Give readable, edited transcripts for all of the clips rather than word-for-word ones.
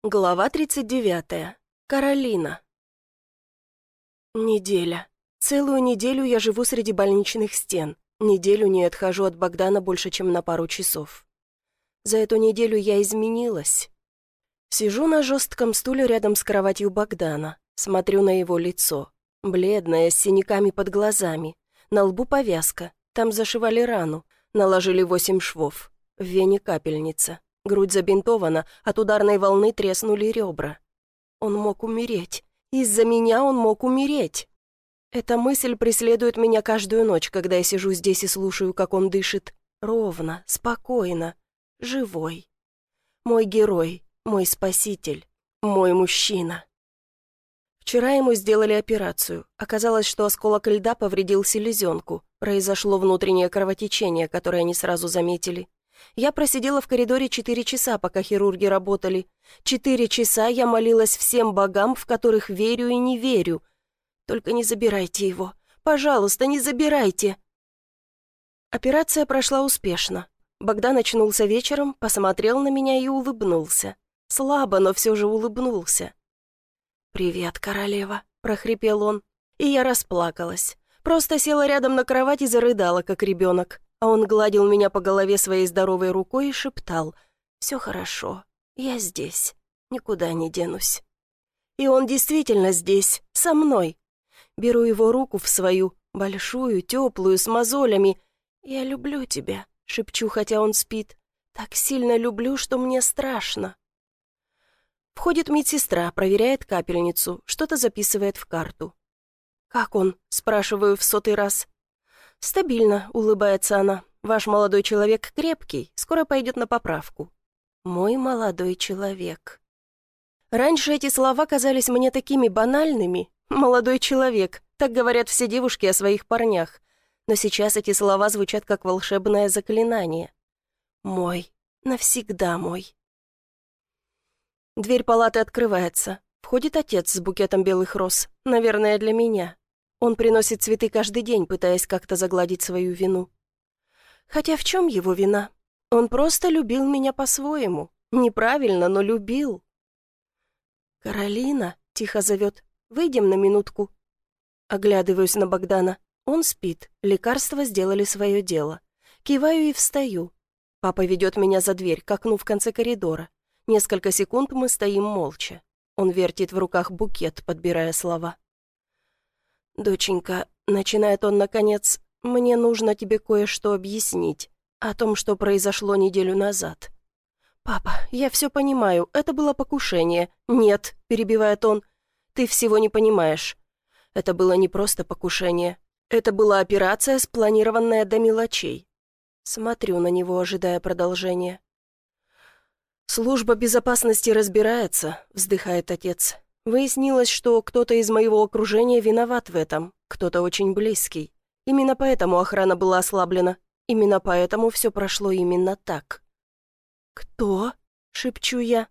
Глава 39. Каролина. Неделя. Целую неделю я живу среди больничных стен. Неделю не отхожу от Богдана больше, чем на пару часов. За эту неделю я изменилась. Сижу на жестком стуле рядом с кроватью Богдана. Смотрю на его лицо. Бледное, с синяками под глазами. На лбу повязка. Там зашивали рану. Наложили 8 швов. В вене капельница. Грудь забинтована, от ударной волны треснули ребра. Он мог умереть. Из-за меня он мог умереть. Эта мысль преследует меня каждую ночь, когда я сижу здесь и слушаю, как он дышит. Ровно, спокойно, живой. Мой герой, мой спаситель, мой мужчина. Вчера ему сделали операцию. Оказалось, что осколок льда повредил селезенку. Произошло внутреннее кровотечение, которое не сразу заметили. Я просидела в коридоре 4 часа, пока хирурги работали. 4 часа я молилась всем богам, в которых верю и не верю. Только не забирайте его. Пожалуйста, не забирайте. Операция прошла успешно. Богдан очнулся вечером, посмотрел на меня и улыбнулся. Слабо, но все же улыбнулся. «Привет, королева», — прохрипел он. И я расплакалась. Просто села рядом на кровать и зарыдала, как ребенок. А он гладил меня по голове своей здоровой рукой и шептал: «Все хорошо, я здесь, никуда не денусь». И он действительно здесь, со мной. Беру его руку в свою, большую, теплую, с мозолями. «Я люблю тебя», — шепчу, хотя он спит. «Так сильно люблю, что мне страшно». Входит медсестра, проверяет капельницу, что-то записывает в карту. «Как он?» — спрашиваю в 100-й раз. «Стабильно», — улыбается она. «Ваш молодой человек крепкий, скоро пойдет на поправку». «Мой молодой человек». Раньше эти слова казались мне такими банальными. «Молодой человек», так говорят все девушки о своих парнях. Но сейчас эти слова звучат как волшебное заклинание. «Мой, навсегда мой». Дверь палаты открывается. Входит отец с букетом белых роз, наверное, для меня. Он приносит цветы каждый день, пытаясь как-то загладить свою вину. Хотя в чем его вина? Он просто любил меня по-своему. Неправильно, но любил. «Каролина», — тихо зовет, — «выйдем на минутку». Оглядываюсь на Богдана. Он спит, лекарства сделали свое дело. Киваю и встаю. Папа ведет меня за дверь, к окну в конце коридора. Несколько секунд мы стоим молча. Он вертит в руках букет, подбирая слова. «Доченька», — начинает он наконец, — «мне нужно тебе кое-что объяснить о том, что произошло неделю назад». «Папа, я все понимаю, это было покушение». «Нет», — перебивает он, — «ты всего не понимаешь. Это было не просто покушение. Это была операция, спланированная до мелочей». Смотрю на него, ожидая продолжения. «Служба безопасности разбирается», — вздыхает отец. «Выяснилось, что кто-то из моего окружения виноват в этом, кто-то очень близкий. Именно поэтому охрана была ослаблена. Именно поэтому все прошло именно так». «Кто?» — шепчу я.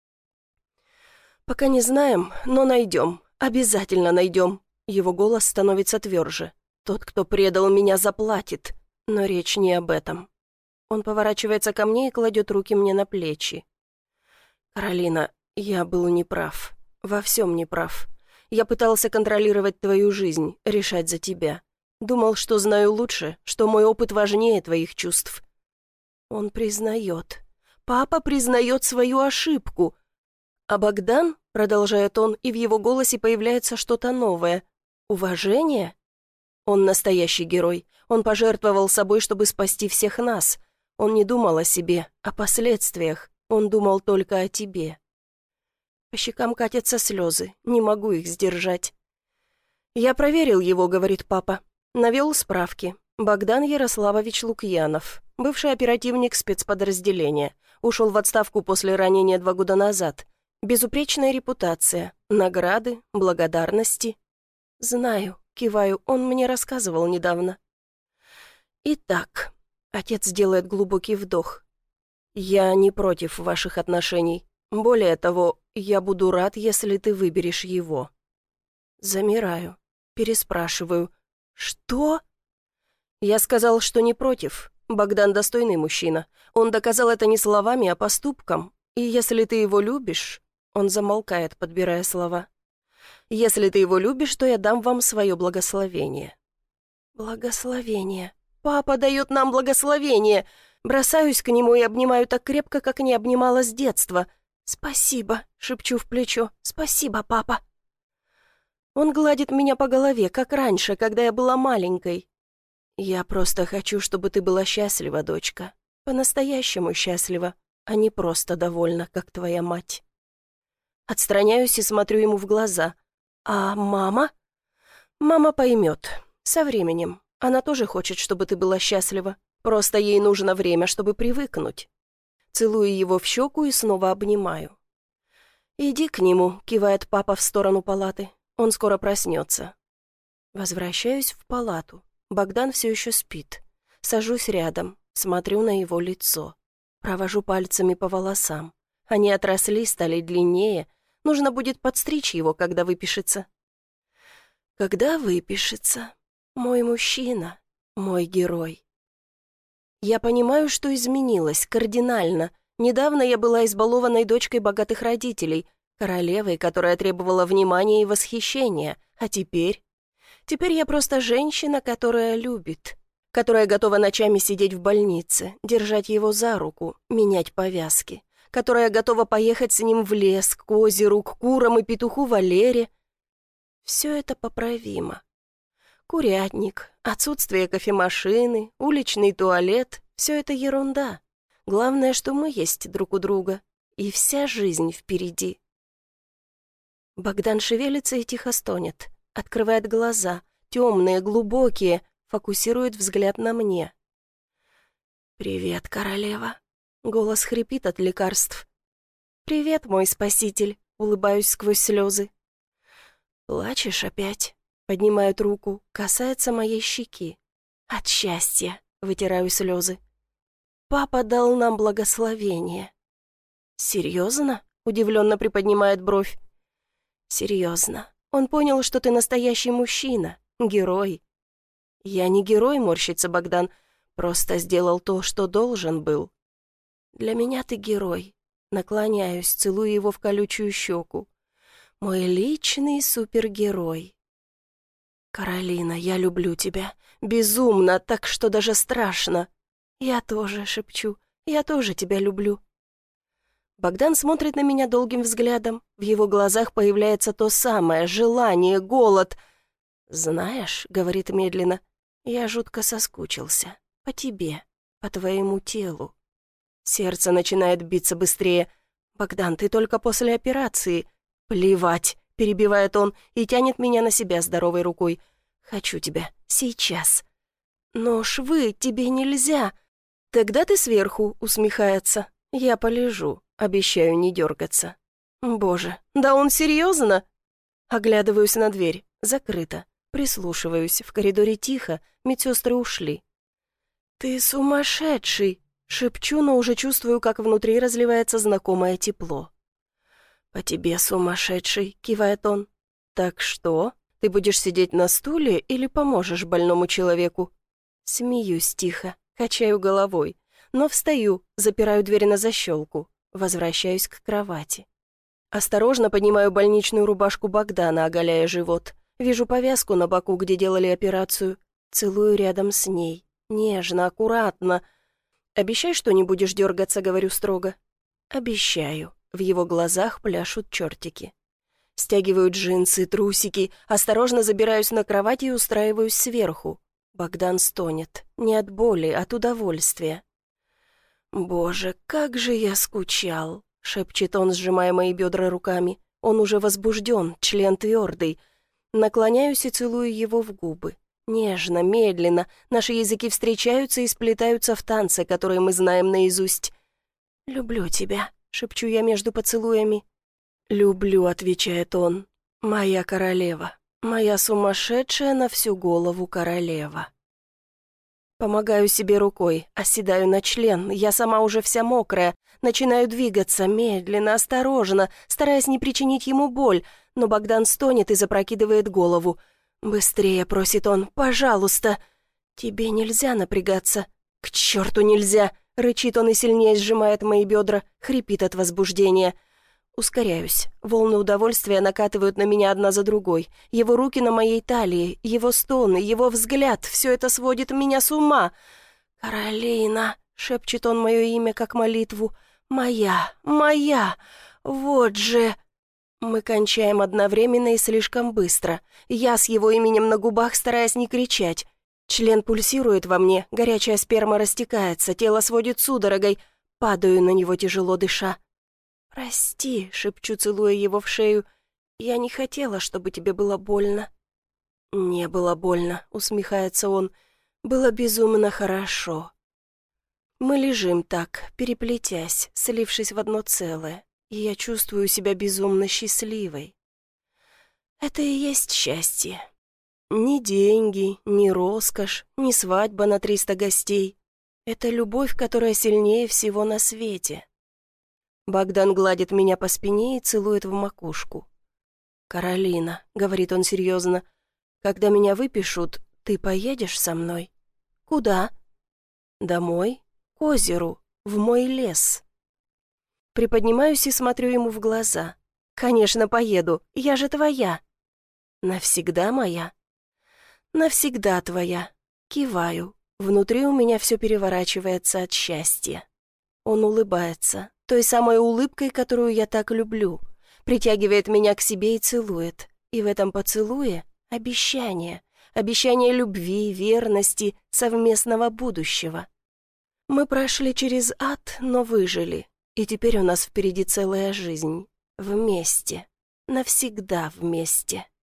«Пока не знаем, но найдем. Обязательно найдем». Его голос становится тверже. «Тот, кто предал меня, заплатит. Но речь не об этом». Он поворачивается ко мне и кладет руки мне на плечи. «Каролина, я был неправ. Во всем неправ. Я пытался контролировать твою жизнь, решать за тебя. Думал, что знаю лучше, что мой опыт важнее твоих чувств». Он признает. Папа признает свою ошибку. А Богдан, продолжает он, и в его голосе появляется что-то новое. Уважение? Он настоящий герой. Он пожертвовал собой, чтобы спасти всех нас. Он не думал о себе, о последствиях. Он думал только о тебе. По щекам катятся слезы, не могу их сдержать. «Я проверил его», — говорит папа. Навел справки. Богдан Ярославович Лукьянов, бывший оперативник спецподразделения. Ушел в отставку после ранения 2 года назад. Безупречная репутация, награды, благодарности. «Знаю», — киваю, он мне рассказывал недавно. «Итак», — отец делает глубокий вдох. «Я не против ваших отношений. Более того, я буду рад, если ты выберешь его». Замираю, переспрашиваю. «Что?» Я сказал, что не против. Богдан достойный мужчина. Он доказал это не словами, а поступком. И если ты его любишь, Он замолкает, подбирая слова. «Если ты его любишь, то я дам вам свое благословение». «Благословение. Папа дает нам благословение!» Бросаюсь к нему и обнимаю так крепко, как не обнимала с детства. «Спасибо», — шепчу в плечо. «Спасибо, папа». Он гладит меня по голове, как раньше, когда я была маленькой. «Я просто хочу, чтобы ты была счастлива, дочка. По-настоящему счастлива, а не просто довольна, как твоя мать». Отстраняюсь и смотрю ему в глаза. «А мама?» «Мама поймет. Со временем. Она тоже хочет, чтобы ты была счастлива. Просто ей нужно время, чтобы привыкнуть». Целую его в щеку и снова обнимаю. «Иди к нему», — кивает папа в сторону палаты. «Он скоро проснется». Возвращаюсь в палату. Богдан все еще спит. Сажусь рядом, смотрю на его лицо. Провожу пальцами по волосам. Они отросли, стали длиннее. Нужно будет подстричь его, когда выпишется. Когда выпишется. Мой мужчина, мой герой. Я понимаю, что изменилась, кардинально. Недавно я была избалованной дочкой богатых родителей, королевой, которая требовала внимания и восхищения. А теперь? Теперь я просто женщина, которая любит, которая готова ночами сидеть в больнице, держать его за руку, менять повязки, которая готова поехать с ним в лес, к озеру, к курам и петуху Валере. Все это поправимо. Курятник, отсутствие кофемашины, уличный туалет — все это ерунда. Главное, что мы есть друг у друга, и вся жизнь впереди. Богдан шевелится и тихо стонет, открывает глаза, темные, глубокие, фокусирует взгляд на мне. «Привет, королева». Голос хрипит от лекарств. «Привет, мой спаситель», улыбаюсь сквозь слезы. «Плачешь опять?» Поднимает руку, касается моей щеки. От счастья вытираю слезы. «Папа дал нам благословение». «Серьезно?» — удивленно приподнимает бровь. «Серьезно. Он понял, что ты настоящий мужчина, герой». «Я не герой», — морщится Богдан, «просто сделал то, что должен был». «Для меня ты герой». Наклоняюсь, целую его в колючую щеку. «Мой личный супергерой». «Каролина, я люблю тебя. Безумно, так что даже страшно». «Я тоже», — шепчу, — «я тоже тебя люблю». Богдан смотрит на меня долгим взглядом. В его глазах появляется то самое желание, голод. «Знаешь», — говорит медленно, — «я жутко соскучился. По тебе, по твоему телу». Сердце начинает биться быстрее. «Богдан, ты только после операции». «Плевать», — перебивает он и тянет меня на себя здоровой рукой. «Хочу тебя. Сейчас». «Но швы тебе нельзя». «Тогда ты сверху», — усмехается. «Я полежу. Обещаю не дергаться». «Боже, да он серьезно?» Оглядываюсь на дверь. Закрыто. Прислушиваюсь. В коридоре тихо. Медсестры ушли. «Ты сумасшедший!» Шепчу, но уже чувствую, как внутри разливается знакомое тепло. «По тебе сумасшедший», — кивает он. «Так что? Ты будешь сидеть на стуле или поможешь больному человеку?» Смеюсь тихо, качаю головой, но встаю, запираю дверь на защелку, возвращаюсь к кровати. Осторожно поднимаю больничную рубашку Богдана, оголяя живот. Вижу повязку на боку, где делали операцию. Целую рядом с ней. Нежно, аккуратно. «Обещай, что не будешь дергаться», — говорю строго. «Обещаю». В его глазах пляшут чертики. Стягиваю джинсы, трусики, осторожно забираюсь на кровать и устраиваюсь сверху. Богдан стонет. Не от боли, от удовольствия. «Боже, как же я скучал!» — шепчет он, сжимая мои бедра руками. Он уже возбужден, член твердый. Наклоняюсь и целую его в губы. Нежно, медленно. Наши языки встречаются и сплетаются в танце, который мы знаем наизусть. «Люблю тебя», — шепчу я между поцелуями. «Люблю», — отвечает он. «Моя королева, моя сумасшедшая на всю голову королева». Помогаю себе рукой, оседаю на член, я сама уже вся мокрая, начинаю двигаться медленно, осторожно, стараясь не причинить ему боль, но Богдан стонет и запрокидывает голову. «Быстрее», — просит он, — «пожалуйста». «Тебе нельзя напрягаться». «К черту нельзя», — рычит он и сильнее сжимает мои бедра, хрипит от возбуждения. Ускоряюсь. Волны удовольствия накатывают на меня одна за другой. Его руки на моей талии, его стоны, его взгляд — все это сводит меня с ума. «Каролина!» — шепчет он мое имя как молитву. «Моя! Моя! Вот же!» Мы кончаем одновременно и слишком быстро. Я с его именем на губах, стараясь не кричать. Член пульсирует во мне, горячая сперма растекается, тело сводит судорогой. Падаю на него, тяжело дыша. «Прости», — шепчу, целуя его в шею. «Я не хотела, чтобы тебе было больно». «Не было больно», — усмехается он. «Было безумно хорошо». Мы лежим так, переплетясь, слившись в одно целое, и я чувствую себя безумно счастливой. Это и есть счастье. Ни деньги, ни роскошь, ни свадьба на 300 гостей. Это любовь, которая сильнее всего на свете. Богдан гладит меня по спине и целует в макушку. «Каролина», — говорит он серьезно, — «когда меня выпишут, ты поедешь со мной?» «Куда?» «Домой, к озеру, в мой лес». Приподнимаюсь и смотрю ему в глаза. «Конечно, поеду, я же твоя». «Навсегда моя?» «Навсегда твоя». Киваю. Внутри у меня все переворачивается от счастья. Он улыбается, той самой улыбкой, которую я так люблю, притягивает меня к себе и целует. И в этом поцелуе обещание, обещание любви, верности, совместного будущего. Мы прошли через ад, но выжили, и теперь у нас впереди целая жизнь. Вместе, навсегда вместе.